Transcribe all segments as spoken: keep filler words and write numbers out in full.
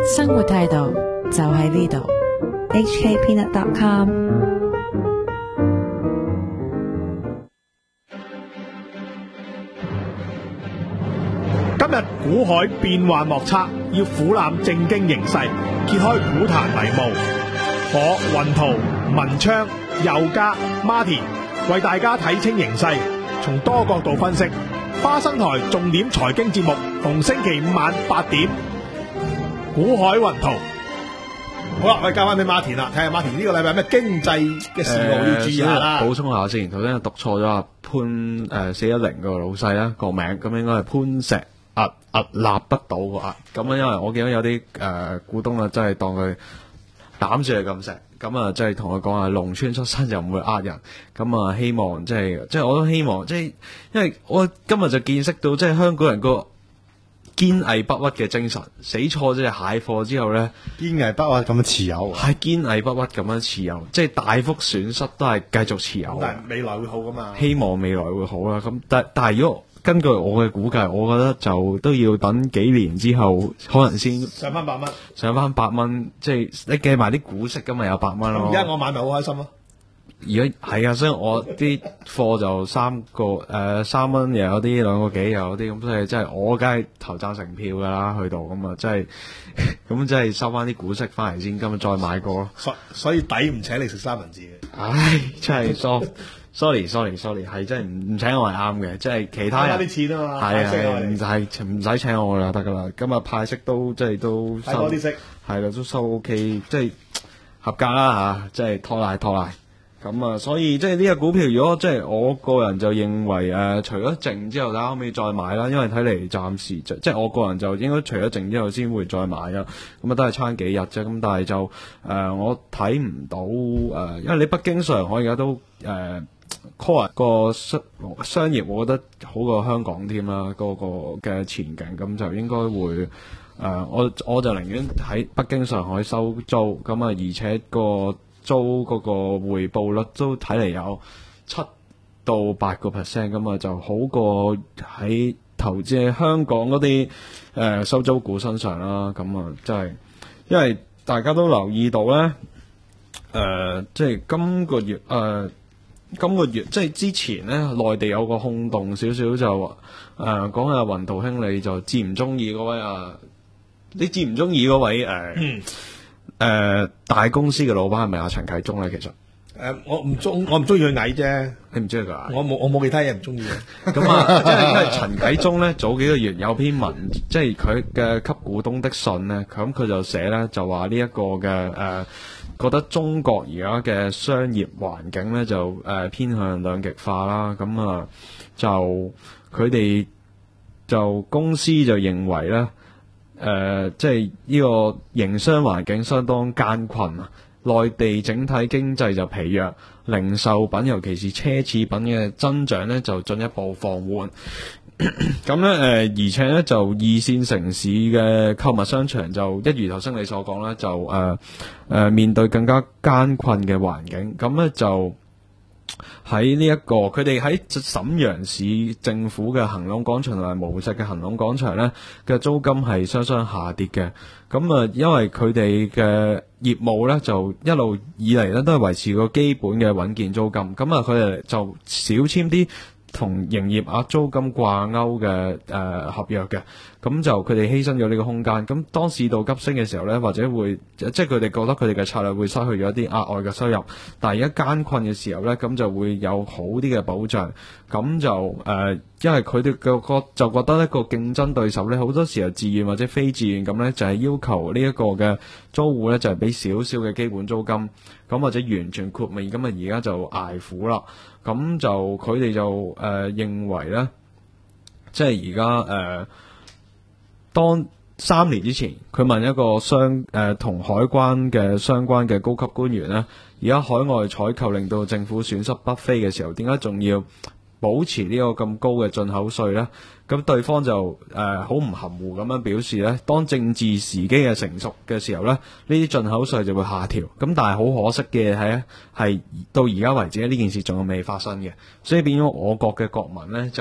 生活態度就喺呢度。H K peanut dot com。 今日股海變幻莫測，要俯瞰正經形勢，揭開股壇迷霧。我雲圖、文昌、佑嘉、Martin 為大家睇清形勢，從多角度分析。花生台重點財經節目，逢星期五晚八點，股海雲圖。好啦，我哋交翻俾 Martin 啦，睇下 Martin 呢個禮拜有咩經濟嘅事務要注意下啦。 補充下先，頭先讀錯咗啊，潘誒四一零個老細啦個名，咁應該係潘石屹屹立不倒個屹。咁啊，因為我見到有啲誒、呃、股東啊，真係當佢膽住係咁石，咁啊，即係同佢講啊，農村出身就唔會呃人。咁啊，希望即係即係我都希望，即係因為我今日就見識到，即係香港人個堅毅不屈嘅精神，死錯即係蟹貨之後咧， 堅毅不屈咁樣持有， 係堅毅不屈咁樣持有，即係大幅損失都係繼續持有。 但係未來會好噶嘛？ 希望未來會好啦。咁但但係如果根據我嘅估計，我覺得就都要等幾年之後，可能先上翻百蚊， 上翻百蚊，即係你計埋啲股息咁咪有百蚊咯。 而家我買咪好開心咯。 而家係啊，所以我啲貨就三個誒、呃、三蚊又有啲，兩個幾又有啲，咁所以即係我梗係投贊成票噶啦，去到咁啊，即係咁即係收翻啲股息翻嚟先，今日再買過咯。 所所以抵唔請你食三文治嘅。 唉，真係 sorry sorry sorry， 係真係唔唔請我係啱嘅，即係其他人啲錢啊嘛， 係啊，唔係唔使請我啦，得噶啦。今日派息都即係都收多啲息， 係啦，都收 OK，即係合格啦吓，即係拖賴拖賴。咁啊，所以即係呢個股票，如果即係我個人就認為誒、呃，除咗靜之後，睇下可唔可以再買啦。因為睇嚟暫時即係我個人就應該除咗靜之後先會再買啦。咁啊，都係差幾日啫。咁但係就誒、呃，我睇唔到誒、呃，因為你北京上海而家都誒 core 個商商業，我覺得好過香港添啦。嗰個嘅前景咁就應該會誒、呃，我我就寧願喺北京上海收租咁啊，而且個租嗰個回報率都睇嚟有七到八個 percent 咁啊，就好過喺投資喺香港嗰啲誒收租股身上啦。咁啊，真係因為大家都留意到咧，誒、呃，即係今個月誒、呃，今個月即係之前咧，內地有個轟動少少就誒講下雲圖兄你就至唔中意嗰位啊，你至唔中意嗰位誒？呃嗯誒、呃，大公司嘅老闆係咪阿陳啟宗咧？其實誒、 呃，我唔中，我唔中意佢矮啫。 你唔中意佢矮？ 我冇，我冇其他嘢唔中意嘅。 咁啊，即係因為陳啟宗咧，早幾個月有篇文，即係佢嘅給股東的信咧，咁佢就寫咧，就話呢一個嘅誒、呃，覺得中國而家嘅商業環境咧就誒、呃、偏向兩極化啦。咁啊，就佢哋就公司就認為咧。誒、呃，即係呢個營商環境相當艱困啊！內地整體經濟就疲弱，零售品尤其是奢侈品嘅增長咧就進一步放緩。咁咧誒，而且咧就二線城市嘅購物商場就一如頭先你所講啦，就誒誒、呃呃、面對更加艱困嘅環境。咁咧就喺呢一個，佢哋喺瀋陽市政府嘅恒隆廣場同埋無錫嘅恒隆廣場咧嘅租金係雙雙下跌嘅。咁啊，因為佢哋嘅業務咧就一路以嚟咧都係維持個基本嘅穩健租金。咁啊，佢哋就少簽啲同營業額租金掛鈎嘅誒合約嘅。咁就佢哋犧牲咗呢個空間。咁當市道急升嘅時候咧，或者會即係佢哋覺得佢哋嘅策略會失去咗一啲額外嘅收入。但係而家艱困嘅時候咧，咁就會有好啲嘅保障。咁就誒、呃，因為佢哋個個就覺得一個競爭對手咧，好多時候自願或者非自願咁咧，就係、是、要求呢一個嘅租戶咧，就係俾少少嘅基本租金，咁或者完全豁免。咁啊，而家就捱苦啦。咁就佢哋就誒、呃、認為咧，即係而家誒。當三年之前，佢問一個相誒同海關嘅相關嘅高級官員咧，而家海外採購令到政府損失不菲嘅時候，點解仲要保持呢個咁高嘅進口稅呢？咁對方就誒好唔含糊咁樣表示呢，當政治時機嘅成熟嘅時候呢，呢啲進口稅就會下調。咁但係好可惜嘅係係到而家為止呢件事仲係未發生嘅，所以變咗我國嘅國民呢，就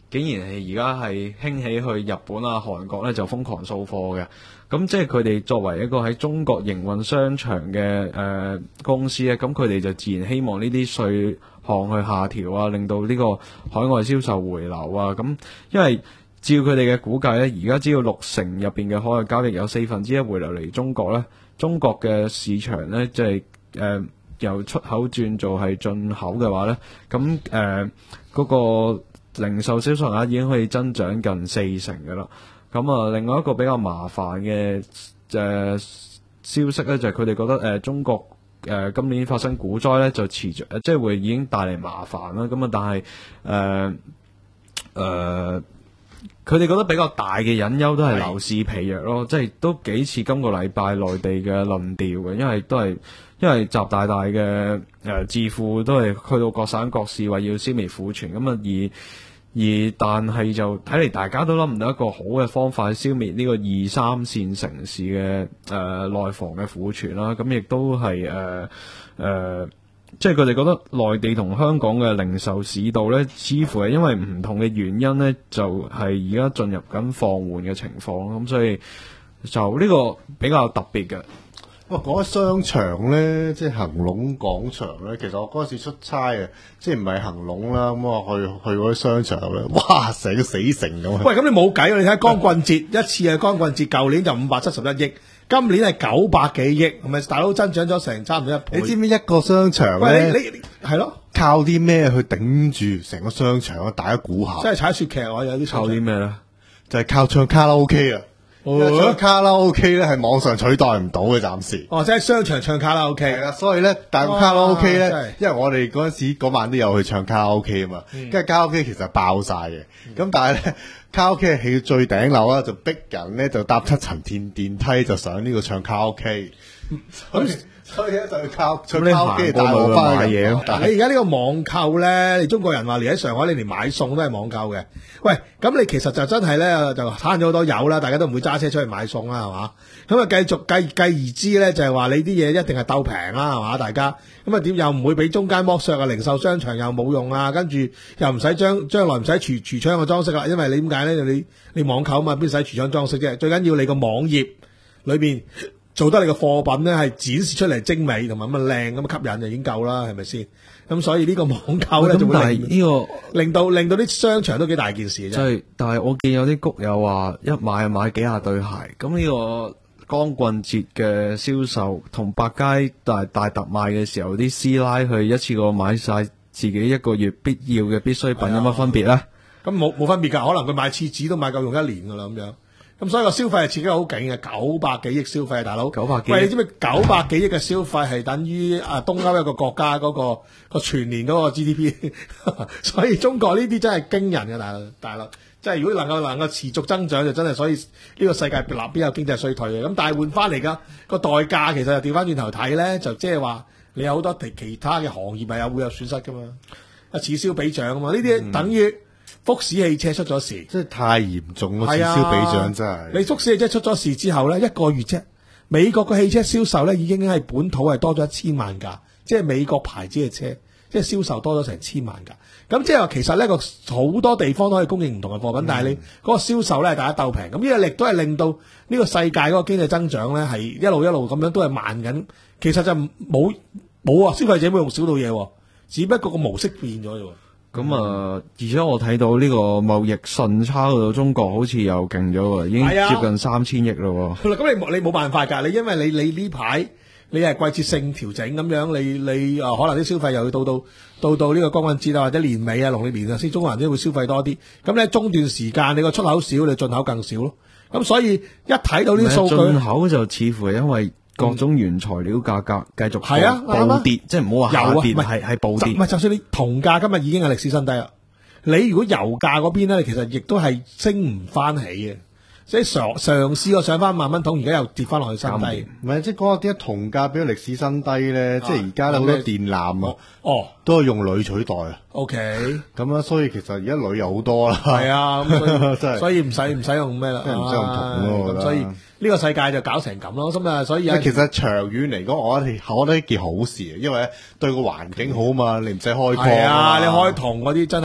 竟然係而家係興起去日本啊、韓國咧就瘋狂掃貨嘅。咁即係佢哋作為一個喺中國營運商場嘅誒、呃、公司咧，咁佢哋就自然希望呢啲稅項去下調啊，令到呢個海外銷售回流啊。咁因為照佢哋嘅估計咧，而家只要六成入邊嘅海外交易有四分之一回流嚟中國咧，中國嘅市場咧即係誒由出口轉做係進口嘅話咧，咁誒嗰個零售銷售額已經可以增長近四成嘅啦。咁啊，另外一個比較麻煩嘅誒消息咧，就係佢哋覺得誒、呃、中國誒、呃、今年發生股災咧，就持續誒即係會已經帶嚟麻煩啦。咁啊，但係誒誒，佢哋覺得比較大嘅隱憂都係樓市疲弱咯，即係都幾似今個禮拜內地嘅論調嘅，因為都係因為習大大嘅誒、呃、智庫都係去到各省各市話要消滅庫存，咁啊而。而但係就睇嚟，大家都諗唔到一個好嘅方法去消滅呢個二三線城市嘅誒內房嘅庫存啦。咁亦都係誒誒，即係佢哋覺得內地同香港嘅零售市道咧，似乎係因為唔同嘅原因咧，就係而家進入緊放緩嘅情況。咁所以就呢個比較特別嘅。 哇！講起商場咧，即係恒隆廣場咧，其實我嗰陣時出差啊，即係唔係恒隆啦，咁我去去嗰啲商場咧，哇！成個死城咁。 喂，咁你冇計啊！你睇光棍節一次係光棍節，舊年就五百七十一億，今年係九百幾億，係咪大佬增長咗成差唔多一倍？ 你知唔知一個商場咧？ 喂，你你係咯， 靠啲咩去頂住成個商場啊？大家估下。 真係踩雪劇我有啲靠啲咩咧？ 就係靠唱卡拉 OK 啊！因為唱卡拉 OK 咧係網上取代唔到嘅，暫時。 哦，即係商場唱卡拉 OK。 係啦，所以咧，但係卡拉 OK 咧，因為我哋嗰陣時嗰晚都有去唱卡拉 OK 啊嘛，跟住卡拉 OK 其實爆晒嘅，咁、嗯、但係咧卡拉 OK 係起到最頂樓啦，就逼人咧就搭七層電電梯就上呢個唱卡拉 OK。所以所以咧就要靠唱卡拉 OK 帶我翻去買嘢咯。 你而家呢個網購咧，你中國人話嚟喺上海，你連買餸都係網購嘅。喂，咁你其實就真係咧，就慳咗好多油啦，大家都唔會揸車出去買餸啦，係嘛？咁啊，繼續繼繼而之咧，就係話你啲嘢一定係鬥平啦，係嘛？大家咁啊，點又唔會俾中間剝削啊？零售商場又冇用啊，跟住又唔使將將來唔使櫥櫥窗嘅裝飾啦，因為你點解咧？你你網購啊嘛，邊使櫥窗裝飾啫？最緊要你個網頁裏邊做得你個貨品咧係展示出嚟精美同埋咁啊靚咁吸引就已經夠啦，係咪先？咁所以呢個網購咧就會令呢個令到令到啲商場都幾大件事啫。即係， 但係我見有啲谷友話一買就買幾廿對鞋，咁呢個光棍節嘅銷售同百佳大大特賣嘅時候，啲師奶去一次過買晒自己一個月必要嘅必需品，有乜分別咧？ 咁冇冇分別㗎？可能佢買廁紙都買夠用一年㗎啦，咁樣。咁所以個消費係刺激好勁嘅，九百幾億消費，大佬。 九百幾億。 喂，你知唔知九百幾億嘅消費係等於啊東歐一個國家嗰、嗰個個全年嗰個 G D P？ 所以中國呢啲真係驚人嘅，大佬，大佬。即係如果能夠能夠持續增長，就真係所以呢個世界立邊有經濟衰退嘅。咁但係換翻嚟㗎個代價，其實就調翻轉頭睇咧，就即係話你有好多其其他嘅行業係有會有損失㗎嘛，啊此消彼長啊嘛，呢啲等於。福士汽車出咗事， 真係太嚴重咯！此消彼長真係。 你福士汽車出咗事之後咧，一個月啫，美國嘅汽車銷售咧已經係本土係多咗一千萬架，即係美國牌子嘅車，即係銷售多咗成千萬架。咁即係話其實呢個好多地方都可以供應唔同嘅貨品，嗯、但係你嗰個銷售咧係大家鬥平，咁呢個力都係令到呢個世界嗰個經濟增長咧係一路一路咁樣都係慢緊。其實就冇冇啊，消費者冇用少到嘢，只不過個模式變咗啫。 咁啊、呃，而且我睇到呢個貿易順差到中國好似又勁咗喎，已經接近三千億咯。咁、啊、 你冇你冇辦法㗎，你因為你你呢排你係季節性調整咁樣，你你啊、呃、可能啲消費又要到到到到呢個光棍節啊或者年尾啊農曆年啊先中國人都會消費多啲。咁咧中段時間你個出口少，你進口更少咯。咁所以一睇到呢啲數據， 進口就似乎係因為各種原材料價格繼續係啊暴跌，即係唔好話下跌，係係暴跌。 唔係，就算你銅價今日已經係歷史新低啦。你如果油價嗰邊咧，其實亦都係升唔翻起嘅。即係上上試過上翻萬蚊桶，而家又跌翻落去新低。 唔係，即係講下點解銅價變咗歷史新低咧？啊、即係而家咧好多電纜啊， 哦， 都係用鋁取代啊。 O K， 咁啊，所以其實而家鋁又好多啦。係啊，咁所以所以唔使唔使用咩啦， 即係唔使用銅咯。 咁所以呢個世界就搞成咁咯。咁啊，所以其實長遠嚟講，我覺得我覺得一件好事，因為對個環境好嘛，你唔使開礦。 係啊，你開銅嗰啲真係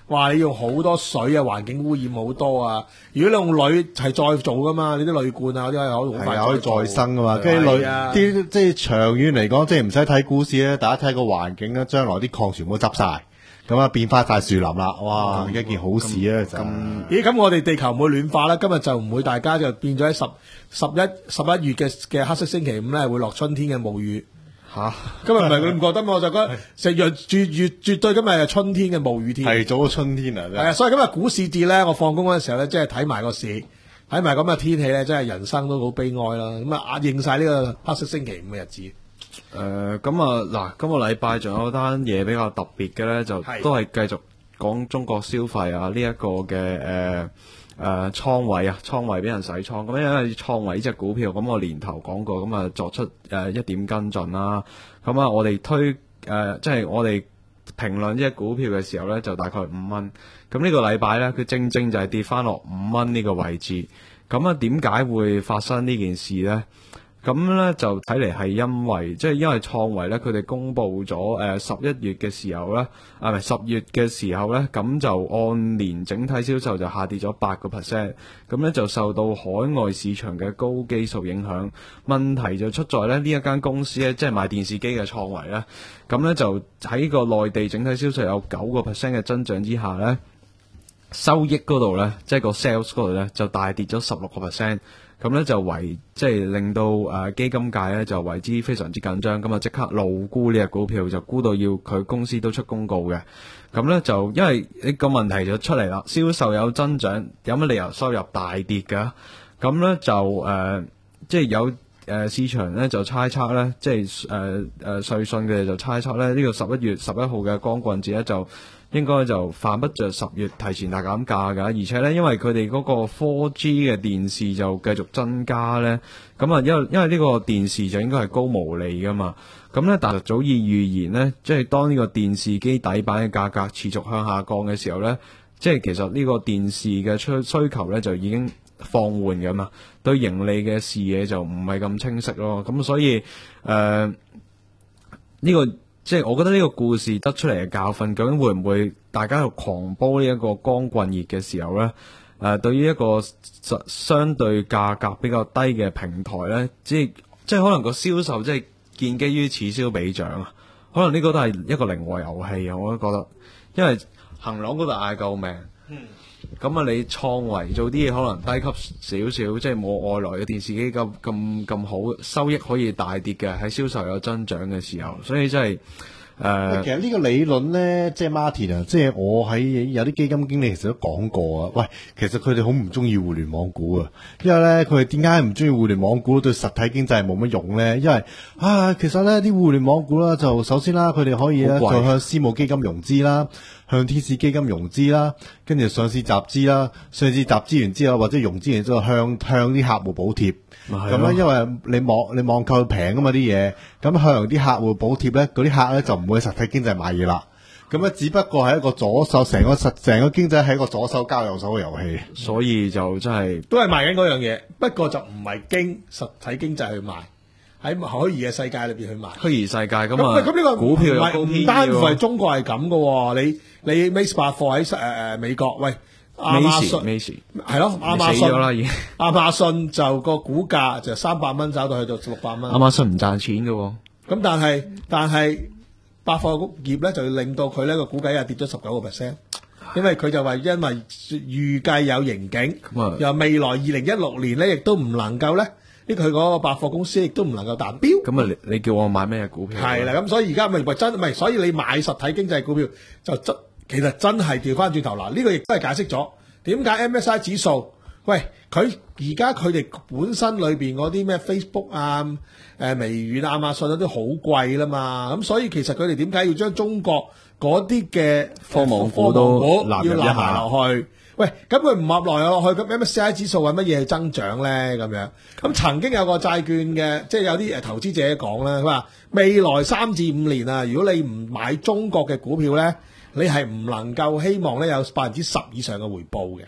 話你用好多水啊，環境污染好多啊。如果你用鋁係再做噶嘛，你啲鋁罐啊嗰啲係可以好快係可以再生噶嘛。跟住鋁啲即係長遠嚟講，即係唔使睇股市咧，大家睇個環境咧，將來啲礦全部執晒。咁啊，變翻晒樹林啦！哇，一件好事啊！就咦，咁我哋地球唔會暖化啦，今日就唔會大家就變咗喺十十一十一月嘅嘅黑色星期五咧，會落春天嘅霧雨吓。 今日唔係你唔覺得嘛？我就覺得成日絕絕絕對今日係春天嘅霧雨天， 係早咗春天啊！ 係啊，所以今日股市跌咧，我放工嗰陣時候咧，即係睇埋個市，睇埋咁嘅天氣咧，真係人生都好悲哀啦。咁啊，應晒呢個黑色星期五嘅日子。 誒咁啊嗱，今個禮拜仲有單嘢比較特別嘅咧，就都係繼續講中國消費啊呢一個嘅誒誒倉位啊，倉位俾人洗倉。咁因為倉位呢隻股票，咁我年頭講過，咁啊作出誒一點跟進啦。咁啊，我哋推誒即係我哋評論呢隻股票嘅時候咧，就大概五蚊。咁呢個禮拜咧，佢正正就係跌翻落五蚊呢個位置。咁啊，點解會發生呢件事咧？咁咧就睇嚟係因為，即係因為創維咧，佢哋公布咗誒十一月嘅時候咧，啊唔係十月嘅時候咧，咁就按年整體銷售就下跌咗八個 percent，咁咧就受到海外市場嘅高基數影響。問題就出在咧，呢一間公司咧，即係賣電視機嘅創維咧，咁咧就喺個內地整體銷售有九個 percent 嘅增長之下咧，收益嗰度咧，即係個 sales 嗰度咧，就大跌咗十六個 percent。咁咧就為即係令到誒、呃、基金界咧就為之非常之緊張，咁啊即刻怒沽呢隻股票，就沽到要佢公司都出公告嘅。咁咧就因為呢個問題就出嚟啦，銷售有增長，有乜理由收入大跌㗎？咁咧就誒、呃、即係有誒、呃、市場咧就猜測咧，即係誒誒瑞信嘅就猜測咧，呢、這個十一月十一號嘅光棍節咧就應該就犯不着十月提前大減價㗎，而且咧，因為佢哋嗰個 四 G 嘅電視就繼續增加咧，咁啊，因為因為呢個電視就應該係高毛利㗎嘛，咁咧，但係早已預言咧，即係當呢個電視機底板嘅價格持續向下降嘅時候咧，即係其實呢個電視嘅需需求咧就已經放緩㗎嘛，對盈利嘅視野就唔係咁清晰咯，咁所以誒呢、呃呢個。即係我覺得呢個故事得出嚟嘅教訓，究竟會唔會大家喺度狂煲呢一個光棍熱嘅時候呢？誒、呃，對於一個相對價格比較低嘅平台呢，即係即係可能個銷售即係建基於此消彼長啊，可能呢個都係一個零和遊戲啊，我都覺得，因為恒朗嗰度嗌救命。嗯。咁啊，你創維做啲嘢可能低級少少，即係冇外來嘅電視機咁咁咁好，收益可以大跌嘅，喺銷售有增長嘅時候，所以真係誒。呃、 其實呢個理論咧，即係 Martin 啊，即係我喺有啲基金經理其實都講過啊。喂，其實佢哋好唔中意互聯網股啊，因為咧佢哋點解唔中意互聯網股對實體經濟係冇乜用咧？因為啊，其實咧啲互聯網股啦，就首先啦，佢哋可以咧就向私募基金融資啦。向天使基金融資啦，跟住上市集資啦，上市集資完之後或者融資完之後向向啲客戶補貼，咁咧因為你網你網購平啊嘛啲嘢，咁向啲客戶補貼咧，嗰啲客咧就唔會喺實體經濟買嘢啦，咁咧只不過係一個左手成個實成個經濟係一個左手交右手嘅遊戲， 所以就真係都係賣緊嗰樣嘢，不過就唔係經實體經濟去賣。喺虛擬嘅世界裏邊去買虛擬世界咁啊， 咁呢個股票有高 P E 唔單唔係中國係咁嘅，你你 Mace 百貨喺誒誒美國，喂亞馬遜係咯，亞馬遜死咗啦已經， 亞馬遜就個股價就三百蚊走到去到六百蚊， 亞馬遜唔賺錢嘅， 咁但係但係百貨業咧就令到佢呢個股價又跌咗十九個 percent，因為佢就話因為預計有盈警，又未來二零一六年咧亦都唔能夠咧。呢佢嗰個百貨公司亦都唔能夠達標。咁啊，你你叫我買咩股票？ 係啦，咁所以而家咪咪真咪，所以你買實體經濟股票就真其實真係調翻轉頭嗱，呢、這個亦都係解釋咗點解 M S I 指數，喂佢而家佢哋本身裏邊嗰啲咩 Facebook 啊、誒、呃、微軟、亞馬遜嗰啲好貴啦嘛，咁所以其實佢哋點解要將中國嗰啲嘅科網股都納入一下落去？喂，咁佢唔納來落去，咁 M S C I 指數係乜嘢係增長咧？咁樣，咁曾經有個債券嘅，即係有啲誒投資者講啦，佢話未來三至五年啊，如果你唔買中國嘅股票咧，你係唔能夠希望咧有百分之十以上嘅回報嘅。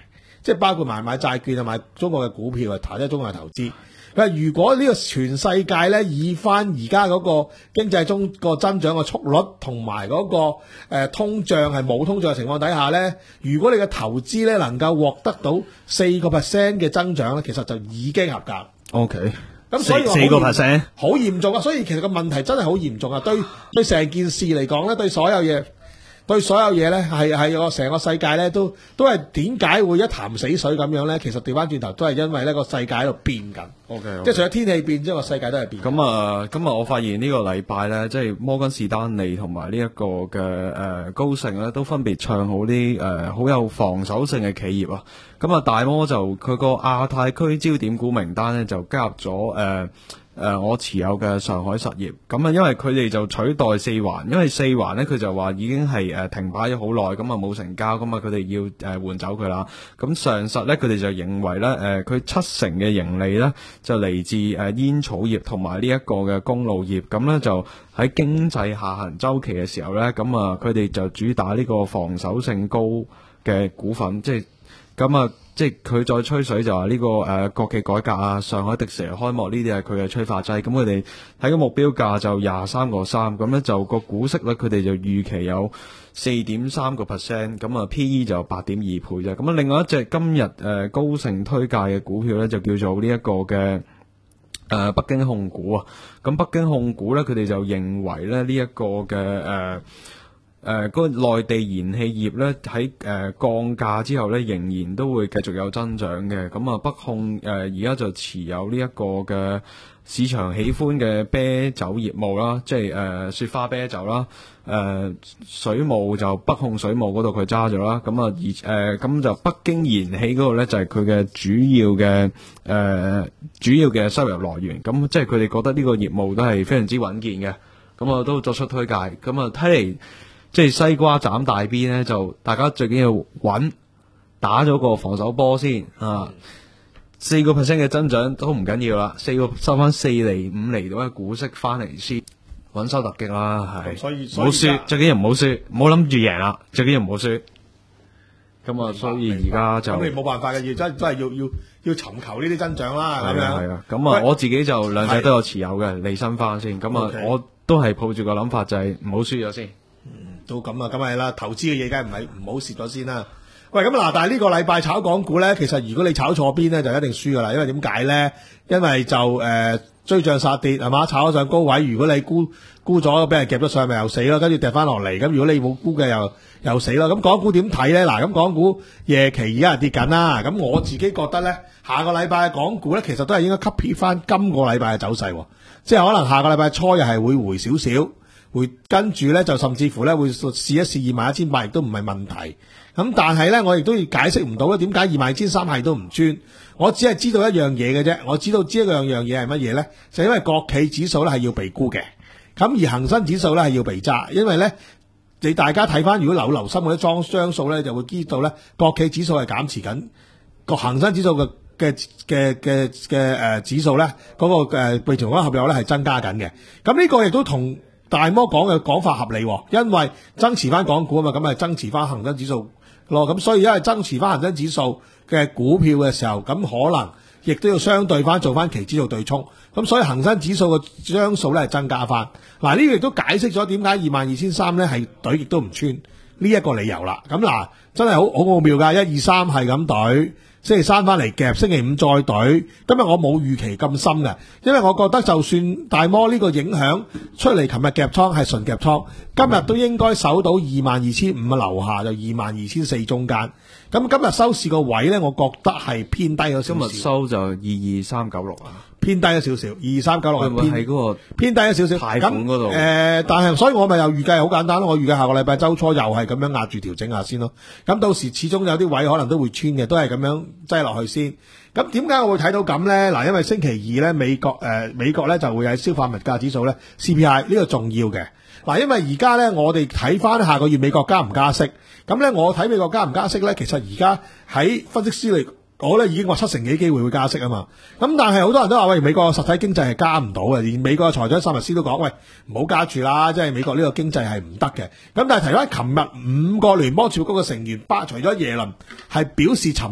即係包括埋買債券啊、買中國嘅股票啊，投即係中國嘅投資。佢如果呢個全世界咧以翻而家嗰個經濟中個增長嘅速率同埋嗰個誒、呃、通脹係冇通脹嘅情況底下咧，如果你嘅投資咧能夠獲得到四個 percent 嘅增長咧，其實就已經合格。 O K。 咁所以四個 percent 好嚴重啊！所以其實個問題真係好嚴重啊！對對成件事嚟講咧，對所有嘢。對所有嘢咧，係係個成個世界咧，都都係點解會一潭死水咁樣咧？其實調翻轉頭都係因為呢個世界喺度變緊。O K，即係除咗天氣變之外，個世界都係變。 咁啊，今日我發現呢個禮拜咧，即係摩根士丹利同埋呢一個嘅誒、呃、高盛咧，都分別唱好啲誒好有防守性嘅企業啊。咁啊，大摩就佢個亞太區焦點股名單咧，就加入咗誒。呃誒、呃，我持有嘅上海實業，咁啊，因為佢哋就取代四環，因為四環咧佢就話已經係誒、呃、停擺咗好耐，咁啊冇成交，咁啊佢哋要誒、呃、換走佢啦。咁上實咧佢哋就認為咧，誒、呃、佢七成嘅盈利咧就嚟自誒、呃、煙草業同埋呢一個嘅公路業，咁咧就喺經濟下行周期嘅時候咧，咁啊佢哋就主打呢個防守性高嘅股份，即係咁啊。即係佢再吹水就話呢、這個誒、呃、國企改革啊，上海迪士尼開幕呢啲係佢嘅催化劑，咁佢哋睇個目標價就廿三個三，咁咧就個股息率佢哋就預期有四點三個 percent， 咁啊 P E 就八點二倍啫。咁啊另外一隻今日誒、呃、高盛推介嘅股票咧就叫做呢一個嘅誒、呃、北京控股啊，咁北京控股咧佢哋就認為咧呢一、這個嘅誒。呃誒、呃，嗰、那個內地燃氣業咧喺誒降價之後咧，仍然都會繼續有增長嘅。咁啊，北控誒而家就持有呢一個嘅市場喜歡嘅啤酒業務啦，即係誒、呃、雪花啤酒啦，誒、呃、水務就北控水務嗰度佢揸咗啦。咁啊，而誒咁就北京燃氣嗰度咧就係佢嘅主要嘅誒、呃、主要嘅收入來源。咁即係佢哋覺得呢個業務都係非常之穩健嘅。咁啊，都作出推介。咁啊，睇嚟。即係西瓜斬大邊咧，就大家最緊要穩，打咗個防守波先啊！四個 percent 嘅增長都唔緊要啦，四個收翻四厘五厘到嘅股息翻嚟先，穩收突擊啦，係。 所以唔好輸，最緊要唔好輸，唔好諗住贏啦，最緊要唔好輸。咁啊，所以而家就咁你冇辦法嘅，要真真係要要要尋求呢啲增長啦，咁樣。 係啊，咁啊，我自己就兩隻都有持有嘅，利申翻先。咁啊，我都係抱住個諗法就係唔好輸咗先。 都咁啊，咁係啦，投資嘅嘢梗係唔係唔好蝕咗先啦。喂，咁嗱，但係呢個禮拜炒港股咧，其實如果你炒錯邊咧，就一定輸噶啦。因為點解咧？因為就誒、呃、追漲殺跌係嘛，炒咗上高位，如果你沽沽咗，俾人夾咗上，咪又死咯。跟住跌翻落嚟，咁如果你冇沽嘅，又又死咯。咁港股點睇咧？嗱，咁港股夜期而家係跌緊啦。咁我自己覺得咧，下個禮拜嘅港股咧，其實都係應該 copy 翻今個禮拜嘅走勢，即係可能下個禮拜初又係會回少少。會跟住咧，就甚至乎咧會試一試二萬一千八，亦都唔係問題。咁但係咧，我亦都解釋唔到咧，點解二萬二千三係都唔穿？我只係知道一樣嘢嘅啫。我知道知一樣樣嘢係乜嘢咧？就因為國企指數咧係要被沽嘅，咁而恒生指數咧係要被揸。因為咧，你大家睇翻，如果有留心嗰啲裝張數咧，就會知道咧，國企指數係減持緊，個恒生指數嘅嘅嘅嘅嘅誒指數咧，嗰、那個誒備存款合約咧係增加緊嘅。咁呢個亦都同大摩講嘅講法合理，因為增持翻港股啊嘛，咁咪增持翻恒生指數咯。咁所以因為增持翻恒生指數嘅股票嘅時候，咁可能亦都要相對翻做翻期指做對沖。咁所以恒生指數嘅張數咧係增加翻。嗱，呢個亦都解釋咗點解二萬二千三咧係懟亦都唔穿呢一個理由啦。咁嗱，真係好好奧妙噶，一二三係咁懟。星期三翻嚟夾，星期五再懟。今日我冇預期咁深嘅，因為我覺得就算大摩呢個影響出嚟，琴日夾倉係純夾倉，今日都應該守到二萬二千五嘅樓下，就二萬二千四中間。咁今日收市個位咧，我覺得係偏低咗少少。 今日收就二二三九六啊， 偏低咗少少，二二三九六係偏係嗰個偏低咗少少。 貸款嗰度。 誒、呃，但係所以我咪又預計好簡單咯。我預計下個禮拜週初又係咁樣壓住調整下先咯。咁到時始終有啲位可能都會穿嘅，都係咁樣擠落去先。咁點解我會睇到咁咧？嗱，因為星期二咧美國誒、呃、美國咧就會有消費物價指數咧 C P I 呢個重要嘅。嗱，因為而家咧我哋睇翻下個月美國加唔加息，咁咧我睇美國加唔加息咧，其實而家喺分析師嚟講咧已經話七成幾機會會加息啊嘛。咁但係好多人都話喂，美國嘅實體經濟係加唔到嘅，連美國嘅財長薩默斯都講喂，唔好加住啦，即係美國呢個經濟係唔得嘅。咁但係提翻琴日五個聯邦儲備局嘅成員，包除咗耶倫係表示沉默，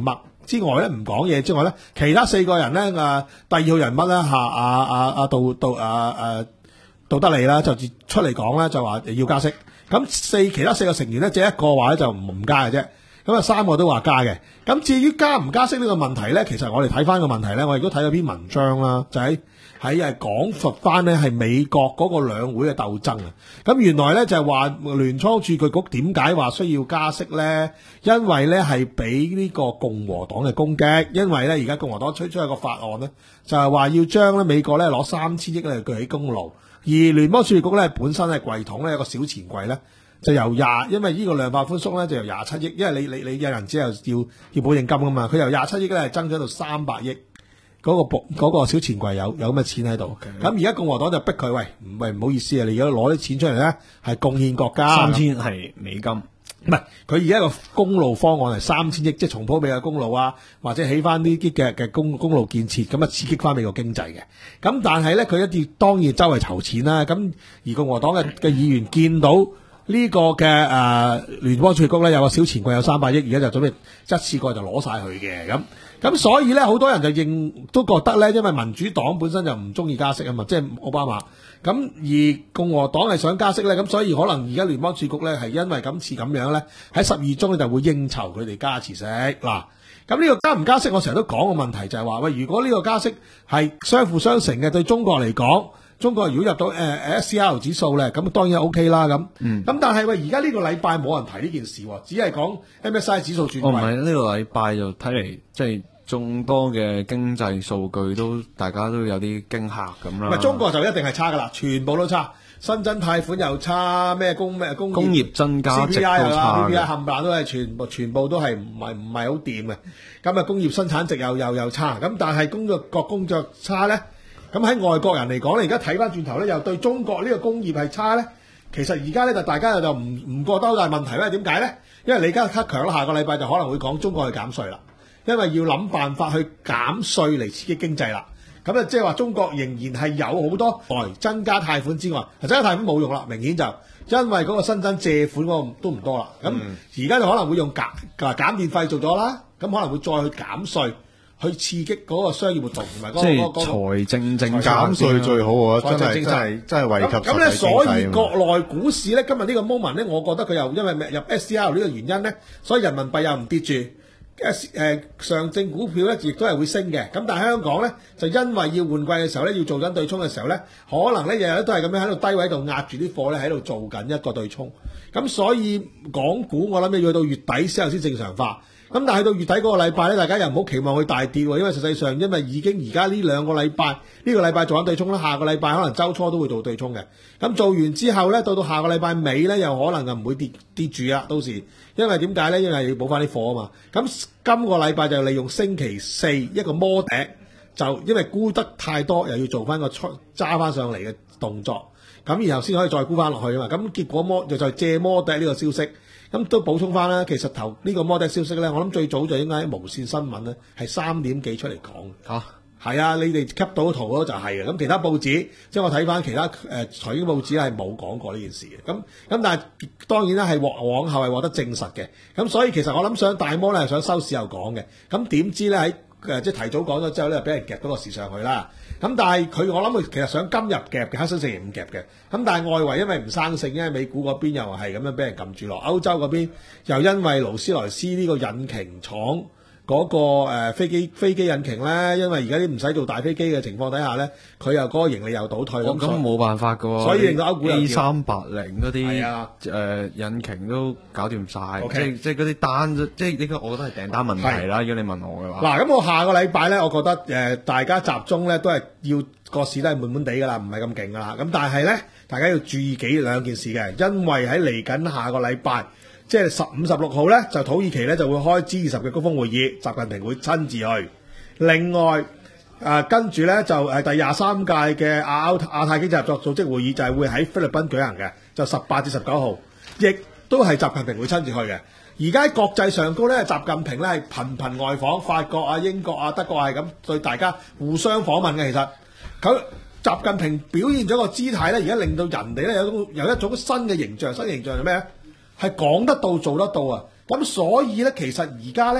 之外咧，唔講嘢之外咧，其他四個人咧啊，第二號人物咧嚇啊啊啊杜杜啊啊杜德利啦，就出嚟講咧，就話要加息。咁四其他四個成員咧，只一個話咧就唔唔加嘅啫。咁啊三個都話加嘅。咁至於加唔加息呢個問題咧，其實我哋睇翻個問題咧，我亦都睇咗篇文章啦，就喺喺係講述翻咧係美國嗰個兩會嘅鬥爭啊。咁原來咧就係話聯倉儲局局點解話需要加息咧？因為咧係俾呢個共和黨嘅攻擊，因為咧而家共和黨推出一個法案咧，就係話要將咧美國咧攞三千億咧舉起公路，而聯邦儲備局咧本身係櫃桶咧一個小錢櫃咧。就由廿，因為呢個量化寬鬆咧就由廿七億，因為你你你有人之後要要保證金噶嘛，佢由廿七億咧增長到三百億，嗰、那個嗰、那個小錢櫃有有咁嘅錢喺度。咁而家共和黨就逼佢，喂，唔喂唔好意思啊，你而家攞啲錢出嚟咧係貢獻國家， 三千係美金， 唔係佢而家個公路方案係三千億，即係重鋪美嘅公路啊，或者起翻呢啲嘅嘅公公路建設，咁啊刺激翻美國經濟嘅。咁但係咧佢一定當然周圍籌錢啦。咁而共和黨嘅嘅議員見到。呢、這個嘅誒聯邦儲備局咧有個小錢櫃有三百億，而家就準備一次過就攞晒佢嘅咁，咁所以咧好多人就認都覺得咧，因為民主黨本身就唔中意加息啊嘛，即係奧巴馬，咁而共和黨係想加息咧，咁所以可能而家聯邦儲局咧係因為今次咁樣咧，喺十二中咧就會應酬佢哋加次息嗱。咁呢個加唔加息，我成日都講個問題就係話喂，如果呢個加息係相輔相成嘅，對中國嚟講。中國如果入到誒誒 S C R 指數咧，咁當然 O K 啦咁。嗯。咁但係喂，而家呢個禮拜冇人提呢件事喎，只係講 M S C I 指數轉位。 哦，唔係呢個禮拜就睇嚟，即係眾多嘅經濟數據都大家都有啲驚嚇咁啦。 唔係中國就一定係差噶啦，全部都差，新增貸款又差，咩工咩工業工業增加值都 C P I 差 ，C P I 冚唪唥都係全部全部都係唔係唔係好掂嘅。咁啊，工業生產值又又又差，咁但係工作國工作差咧。咁喺外國人嚟講咧，而家睇翻轉頭咧，又對中國呢個工業係差咧。其實而家咧就大家就唔唔覺得好大問題咧。點解咧？因為李家克強下個禮拜就可能會講中國去減稅啦，因為要諗辦法去減稅嚟刺激經濟啦。咁啊，即係話中國仍然係有好多外增加貸款之外，增加貸款冇用啦，明顯就因為嗰個新增借款嗰個都唔多啦。咁而家就可能會用減減電費做咗啦，咁可能會再去減稅。去刺激嗰個商業活動同埋嗰個即係財政政策減稅最好啊！真係政策真係真係惠及實體經濟。 咁咧，所以國內股市咧，今日呢個 moment 咧，我覺得佢又因為入 S C R 呢個原因咧，所以人民幣又唔跌住。S 誒上證股票咧，亦都係會升嘅。咁但係香港咧，就因為要換季嘅時候咧，要做緊對沖嘅時候咧，可能咧日日都係咁樣喺度低位度壓住啲貨咧，喺度做緊一個對沖。咁所以港股我諗要去到月底先後先正常化。咁但係到月底嗰個禮拜咧，大家又唔好期望佢大跌喎，因為實際上因為已經而家呢兩個禮拜，呢個禮拜做緊對沖啦，下個禮拜可能週初都會做對沖嘅。咁做完之後咧，到到下個禮拜尾咧，又可能就唔會跌跌住啦。到時因為點解咧？因為要補翻啲貨啊嘛。咁今個禮拜就利用星期四一個摩底，就因為沽得太多，又要做翻個出揸翻上嚟嘅動作，咁然後先可以再沽翻落去啊嘛。咁結果摩就就借摩底呢個消息。咁都補充翻啦，其實頭呢個摩底消息咧，我諗最早就應該喺無線新聞咧，係三點幾出嚟講嚇，係啊，你哋吸到圖嗰就係嘅。咁其他報紙，即係我睇翻其他誒財經報紙係冇講過呢件事嘅。咁咁但係當然啦，係往往後係獲得證實嘅。咁所以其實我諗想大摩咧係想收市又講嘅。咁點知咧喺誒即係提早講咗之後咧，俾人夾咗個市上去啦。咁但係佢我諗佢其實想今日夾嘅，黑星星期五夾嘅。咁但係外圍因為唔生性，因為美股嗰邊又係咁樣俾人撳住落，歐洲嗰邊又因為勞斯萊斯呢個引擎廠嗰、嗰個誒、呃、飛機飛機引擎咧，因為而家啲唔使做大飛機嘅情況底下咧，佢又嗰個盈利又倒退，咁咁冇辦法㗎喎。 所以令到歐股 A 三八零嗰啲啊誒引擎都搞掂晒 ，okay. 即係即係嗰啲單，即係呢個我覺得係訂單問題啦。如果你問我嘅話， 嗱咁我下個禮拜咧，我覺得誒、呃、大家集中咧都係要個市都係悶悶地㗎啦，唔係咁勁㗎啦。咁但係咧，大家要注意幾兩件事嘅，因為喺嚟緊下個禮拜。即係十五、十六號咧，就土耳其咧就會開 G 二十嘅高峰會議，習近平會親自去。另外，誒、呃、跟住咧就係第廿三屆嘅亞歐亞太經濟合作組織會議，就係會喺菲律賓舉行嘅，就十八至十九號，亦都係習近平會親自去嘅。而家喺國際上高咧，習近平咧係頻頻外訪，法國啊、英國啊、德國係咁對大家互相訪問嘅。其實佢習近平表現咗個姿態咧，而家令到人哋咧有種有一種新嘅形象，新形象係咩咧？係講得到做得到啊！咁所以咧，其實而家咧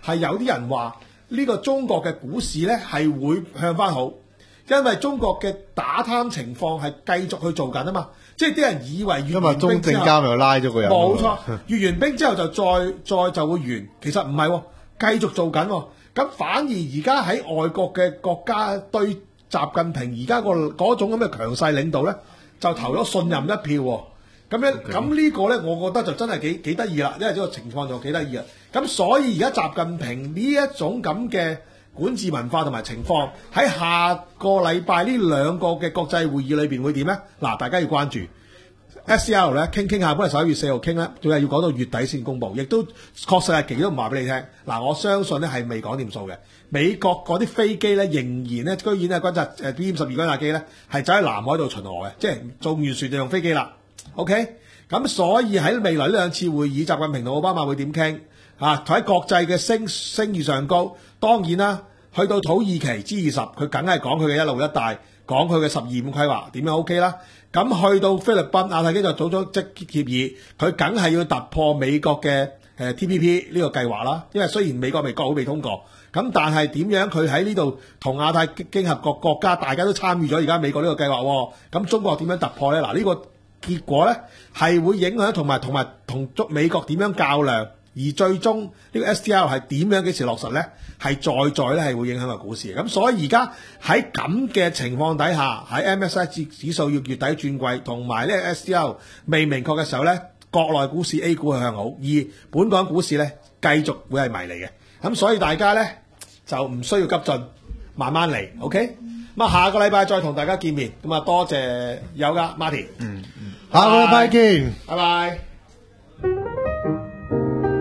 係有啲人話呢個中國嘅股市咧係會向翻好，因為中國嘅打貪情況係繼續去做緊啊嘛。即係啲人以為閱完兵之後， 因為中證監又拉咗個人， 冇錯，閱完兵之後就再再就會完，其實唔係喎，繼續做緊喎。咁反而而家喺外國嘅國家對習近平而家個嗰種咁嘅強勢領導咧，就投咗信任一票喎。咁樣咁 Okay. 呢個咧，我覺得就真係幾幾得意啦，因為呢個情況就幾得意啊。咁所以而家習近平呢一種咁嘅管治文化同埋情況，喺下個禮拜呢兩個嘅國際會議裏邊會點咧？嗱，大家要關注 S C L 咧，傾傾下，本來十一月四號傾咧，仲係要講到月底先公佈，亦都確實係幾都唔話俾你聽。嗱，我相信咧係未講掂數嘅。美國嗰啲飛機咧，仍然咧，居然咧軍艦誒 B M 十二軍艦機咧，係走喺南海度巡邏嘅，即係做完船就用飛機啦。OK， 咁所以喺未來呢兩次會議，習近平同奧巴馬會點傾？啊，喺國際嘅聲聲譽上高，當然啦，去到土耳其 G 二十，佢梗係講佢嘅一路一帶，講佢嘅十二五規劃點樣 OK 啦。咁去到菲律賓亞太經濟組織協議，佢梗係要突破美國嘅誒 T P P 呢個計劃啦。因為雖然美國未國好未通過，咁但係點樣佢喺呢度同亞太經合國國家大家都參與咗而家美國呢個計劃喎。咁中國點樣突破咧？嗱，呢個結果咧係會影響同埋同埋同中美國點樣較量，而最終呢個 S T L 係點樣幾時落實咧？係在在咧係會影響個股市嘅。咁所以而家喺咁嘅情況底下，喺 M S C I 指指數要月底轉季，同埋呢個 S T L 未明確嘅時候咧，國內股市 A 股係向好，而本港股市咧繼續會係迷離嘅。咁所以大家咧就唔需要急進，慢慢嚟 ，OK？咁啊，下個禮拜再同大家見面。咁啊，多謝有噶 Martin。 嗯嗯， 下個禮拜見， 拜拜。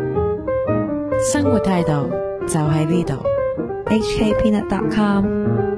生活態度就喺呢度。H K Peanut dot com